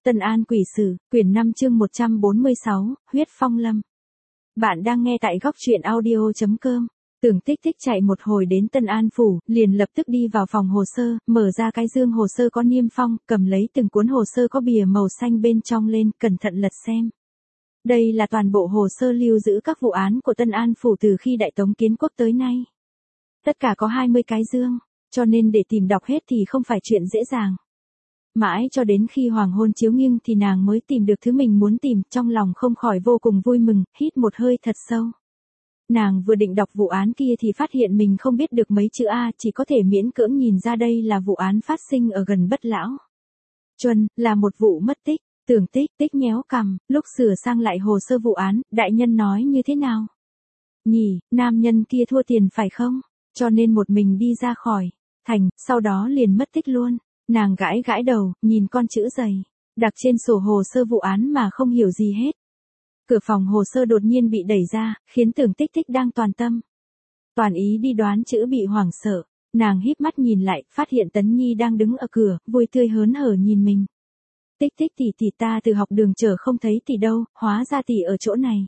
Tân An Quỷ Sử, quyển 5 chương 146, huyết phong lâm. Bạn đang nghe tại góc truyện audio.com. Tưởng Tích Tích chạy một hồi đến Tân An Phủ, liền lập tức đi vào phòng hồ sơ, mở ra cái dương hồ sơ có niêm phong, cầm lấy từng cuốn hồ sơ có bìa màu xanh bên trong lên, cẩn thận lật xem. Đây là toàn bộ hồ sơ lưu giữ các vụ án của Tân An Phủ từ khi Đại Tống Kiến Quốc tới nay. Tất cả có 20 cái dương, cho nên để tìm đọc hết thì không phải chuyện dễ dàng. Mãi cho đến khi hoàng hôn chiếu nghiêng thì nàng mới tìm được thứ mình muốn tìm, trong lòng không khỏi vô cùng vui mừng, hít một hơi thật sâu. Nàng vừa định đọc vụ án kia thì phát hiện mình không biết được mấy chữ A, chỉ có thể miễn cưỡng nhìn ra đây là vụ án phát sinh ở gần Bất Lão Chuân, là một vụ mất tích. Tưởng Tích Tích nhéo cằm, lúc sửa sang lại hồ sơ vụ án, đại nhân nói như thế nào? Nhỉ, nam nhân kia thua tiền phải không? Cho nên một mình đi ra khỏi thành, sau đó liền mất tích luôn. Nàng gãi gãi đầu, nhìn con chữ dày đặc trên sổ hồ sơ vụ án mà không hiểu gì hết. Cửa phòng hồ sơ đột nhiên bị đẩy ra, khiến Tưởng Tích Tích đang toàn tâm toàn ý đi đoán chữ bị hoảng sợ. Nàng híp mắt nhìn lại, phát hiện Tấn Nhi đang đứng ở cửa, vui tươi hớn hở nhìn mình. Tích Tích tỷ ta từ học đường trở không thấy tỷ đâu, hóa ra tỷ ở chỗ này.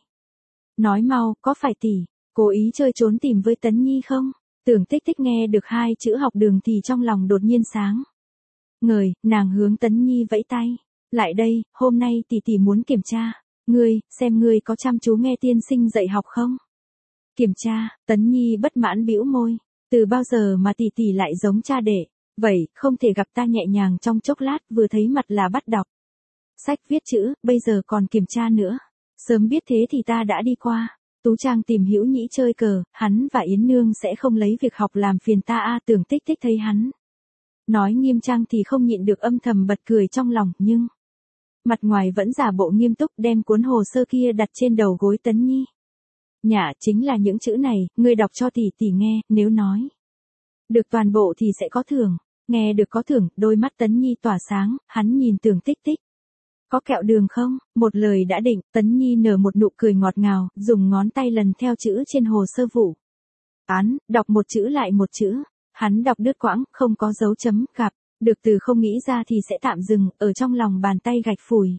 Nói mau, có phải tỷ cố ý chơi trốn tìm với Tấn Nhi không? Tưởng Tích Tích nghe được hai chữ học đường thì trong lòng đột nhiên sáng ngời, nàng hướng Tấn Nhi vẫy tay. Lại đây, hôm nay tỷ muốn kiểm tra ngươi, xem ngươi có chăm chú nghe tiên sinh dạy học không? Kiểm tra? Tấn Nhi bất mãn bĩu môi. Từ bao giờ mà tỷ lại giống cha đẻ? Vậy, không thể gặp ta nhẹ nhàng trong chốc lát, vừa thấy mặt là bắt đọc sách viết chữ, bây giờ còn kiểm tra nữa. Sớm biết thế thì ta đã đi qua Tú Trang tìm Hữu Nhĩ chơi cờ, hắn và Yến Nương sẽ không lấy việc học làm phiền ta a. Tưởng Tích Tích thấy hắn nói nghiêm trang thì không nhịn được âm thầm bật cười trong lòng, nhưng mặt ngoài vẫn giả bộ nghiêm túc, đem cuốn hồ sơ kia đặt trên đầu gối Tấn Nhi. Nhả, chính là những chữ này, ngươi đọc cho tỷ nghe, nếu nói được toàn bộ thì sẽ có thưởng. Nghe được có thưởng, đôi mắt Tấn Nhi tỏa sáng, hắn nhìn Tưởng Tích Tích. Có kẹo đường không? Một lời đã định, Tấn Nhi nở một nụ cười ngọt ngào, dùng ngón tay lần theo chữ trên hồ sơ vụ án, đọc một chữ lại một chữ. Hắn đọc đứt quãng, không có dấu chấm, gặp được từ không nghĩ ra thì sẽ tạm dừng, ở trong lòng bàn tay gạch phủi.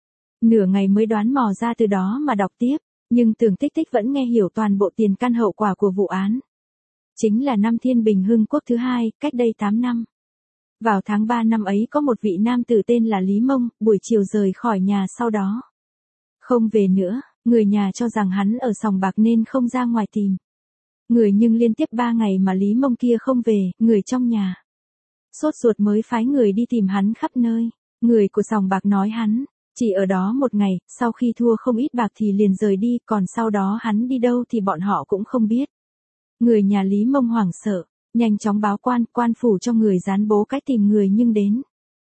Nửa ngày mới đoán mò ra từ đó mà đọc tiếp, nhưng Tưởng Tích Tích vẫn nghe hiểu toàn bộ tiền căn hậu quả của vụ án. Chính là năm Thiên Bình Hưng Quốc thứ hai, cách đây 8 năm. Vào tháng 3 năm ấy có một vị nam tử tên là Lý Mông, buổi chiều rời khỏi nhà sau đó không về nữa, người nhà cho rằng hắn ở sòng bạc nên không ra ngoài tìm người, nhưng liên tiếp 3 ngày mà Lý Mông kia không về, người trong nhà sốt ruột mới phái người đi tìm hắn khắp nơi. Người của sòng bạc nói hắn chỉ ở đó một ngày, sau khi thua không ít bạc thì liền rời đi, còn sau đó hắn đi đâu thì bọn họ cũng không biết. Người nhà Lý Mông hoảng sợ, nhanh chóng báo quan phủ cho người dán bố cách tìm người, nhưng đến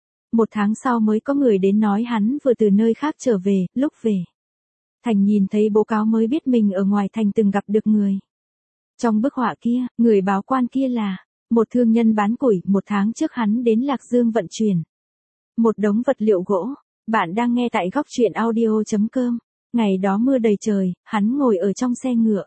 1 tháng sau mới có người đến nói hắn vừa từ nơi khác trở về. Lúc về thành nhìn thấy báo cáo mới biết mình ở ngoài thành từng gặp được người. Trong bức họa kia, người báo quan kia là một thương nhân bán củi. 1 tháng trước hắn đến Lạc Dương vận chuyển một đống vật liệu gỗ. Bạn đang nghe tại góc truyện audio.com. Ngày đó mưa đầy trời, hắn ngồi ở trong xe ngựa,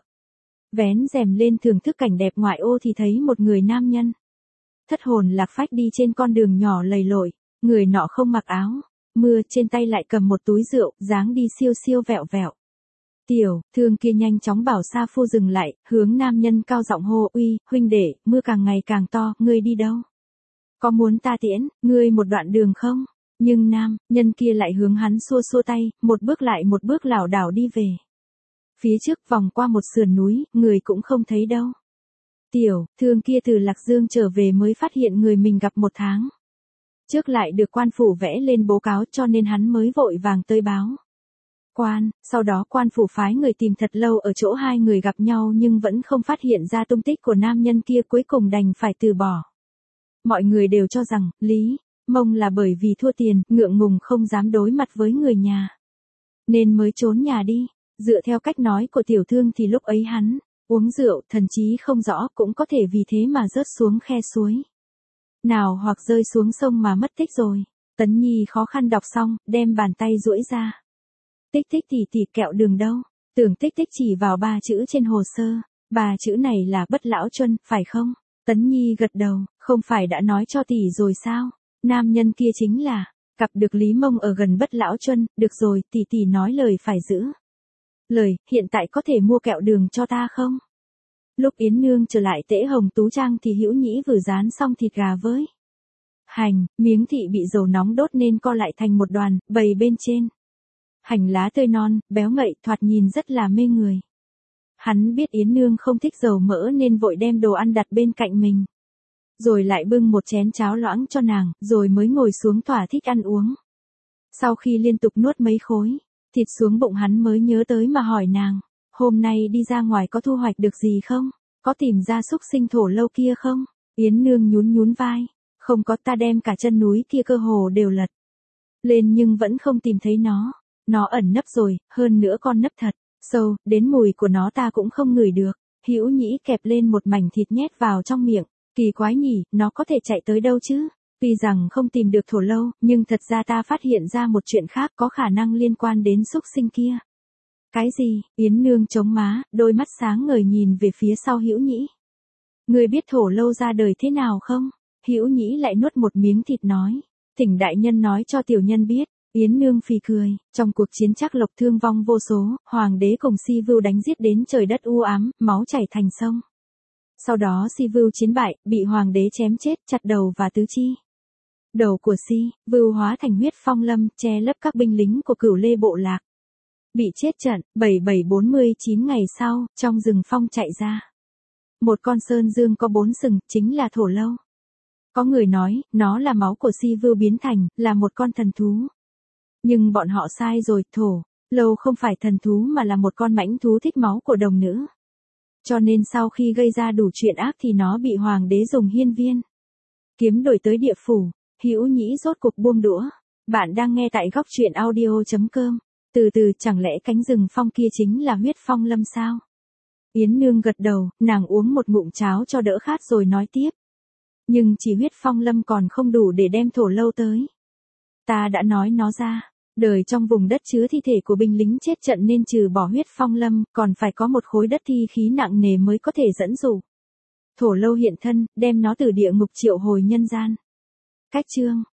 vén rèm lên thưởng thức cảnh đẹp ngoại ô thì thấy một người nam nhân thất hồn lạc phách đi trên con đường nhỏ lầy lội. Người nọ không mặc áo mưa, trên tay lại cầm một túi rượu, dáng đi siêu siêu vẹo vẹo. Tiểu thương kia nhanh chóng bảo sa phu dừng lại, hướng nam nhân cao giọng hô: Uy, huynh đệ, mưa càng ngày càng to, ngươi đi đâu? Có muốn ta tiễn ngươi một đoạn đường không? Nhưng nam nhân kia lại hướng hắn xua xua tay, một bước lại một bước lảo đảo đi về phía trước, vòng qua một sườn núi, người cũng không thấy đâu. Tiểu thương kia từ Lạc Dương trở về mới phát hiện người mình gặp 1 tháng trước lại được quan phủ vẽ lên báo cáo, cho nên hắn mới vội vàng tới báo quan. Sau đó quan phủ phái người tìm thật lâu ở chỗ hai người gặp nhau nhưng vẫn không phát hiện ra tung tích của nam nhân kia, cuối cùng đành phải từ bỏ. Mọi người đều cho rằng Lý Mông là bởi vì thua tiền, ngượng ngùng không dám đối mặt với người nhà nên mới trốn nhà đi. Dựa theo cách nói của tiểu thương thì lúc ấy hắn uống rượu, thần trí không rõ, cũng có thể vì thế mà rớt xuống khe suối nào hoặc rơi xuống sông mà mất tích rồi. Tấn Nhi khó khăn đọc xong, đem bàn tay duỗi ra. Tích Tích tỷ kẹo đường đâu? Tưởng Tích Tích chỉ vào 3 chữ trên hồ sơ. 3 chữ này là Bất Lão Chuân, phải không? Tấn Nhi gật đầu, không phải đã nói cho tỷ rồi sao? Nam nhân kia chính là Gặp được Lý Mông ở gần Bất Lão Chuân, được rồi, tỷ tỷ nói lời phải giữ. Lời, hiện tại có thể mua kẹo đường cho ta không? Lúc Yến Nương trở lại Tễ Hồng Tú Trang thì Hữu Nhĩ vừa rán xong thịt gà với hành, miếng thị bị dầu nóng đốt nên co lại thành một đoàn, bày bên trên. Hành lá tươi non, béo ngậy, thoạt nhìn rất là mê người. Hắn biết Yến Nương không thích dầu mỡ nên vội đem đồ ăn đặt bên cạnh mình. Rồi lại bưng một chén cháo loãng cho nàng, rồi mới ngồi xuống thỏa thích ăn uống. Sau khi liên tục nuốt mấy khối thịt xuống bụng hắn mới nhớ tới mà hỏi nàng, hôm nay đi ra ngoài có thu hoạch được gì không? Có tìm ra xúc sinh thổ lâu kia không? Yến Nương nhún nhún vai, không có, ta đem cả chân núi kia cơ hồ đều lật lên nhưng vẫn không tìm thấy nó ẩn nấp rồi, hơn nữa con nấp thật sâu, đến mùi của nó ta cũng không ngửi được. Hữu Nhĩ kẹp lên một mảnh thịt nhét vào trong miệng, kỳ quái nhỉ, nó có thể chạy tới đâu chứ? Tuy rằng không tìm được thổ lâu, nhưng thật ra ta phát hiện ra một chuyện khác có khả năng liên quan đến xúc sinh kia. Cái gì? Yến Nương chống má, đôi mắt sáng ngời nhìn về phía sau Hữu Nhĩ. Ngươi biết thổ lâu ra đời thế nào không? Hữu Nhĩ lại nuốt một miếng thịt nói, thỉnh đại nhân nói cho tiểu nhân biết. Yến Nương phì cười, trong cuộc chiến Trác Lộc thương vong vô số, hoàng đế cùng Si Vưu đánh giết đến trời đất u ám, máu chảy thành sông. Sau đó Si Vưu chiến bại, bị hoàng đế chém chết, chặt đầu và tứ chi. Đầu của Si Vưu hóa thành huyết phong lâm, che lấp các binh lính của Cửu Lê bộ lạc. Bị chết trận, 7749 ngày sau, trong rừng phong chạy ra. Một con sơn dương có 4 sừng, chính là thổ lâu. Có người nói, nó là máu của Si Vưu biến thành, là một con thần thú. Nhưng bọn họ sai rồi, thổ lâu không phải thần thú mà là một con mãnh thú thích máu của đồng nữ. Cho nên sau khi gây ra đủ chuyện ác thì nó bị hoàng đế dùng hiên viên kiếm đổi tới địa phủ. Hữu Nhĩ rốt cục buông đũa. Bạn đang nghe tại góc truyện audio.com. Từ từ, chẳng lẽ cánh rừng phong kia chính là huyết phong lâm sao? Yến Nương gật đầu, nàng uống một ngụm cháo cho đỡ khát rồi nói tiếp. Nhưng chỉ huyết phong lâm còn không đủ để đem thổ lâu tới. Ta đã nói nó ra. Đời trong vùng đất chứa thi thể của binh lính chết trận nên trừ bỏ huyết phong lâm, còn phải có một khối đất thi khí nặng nề mới có thể dẫn dụ thổ lâu hiện thân, đem nó từ địa ngục triệu hồi nhân gian. Cách chương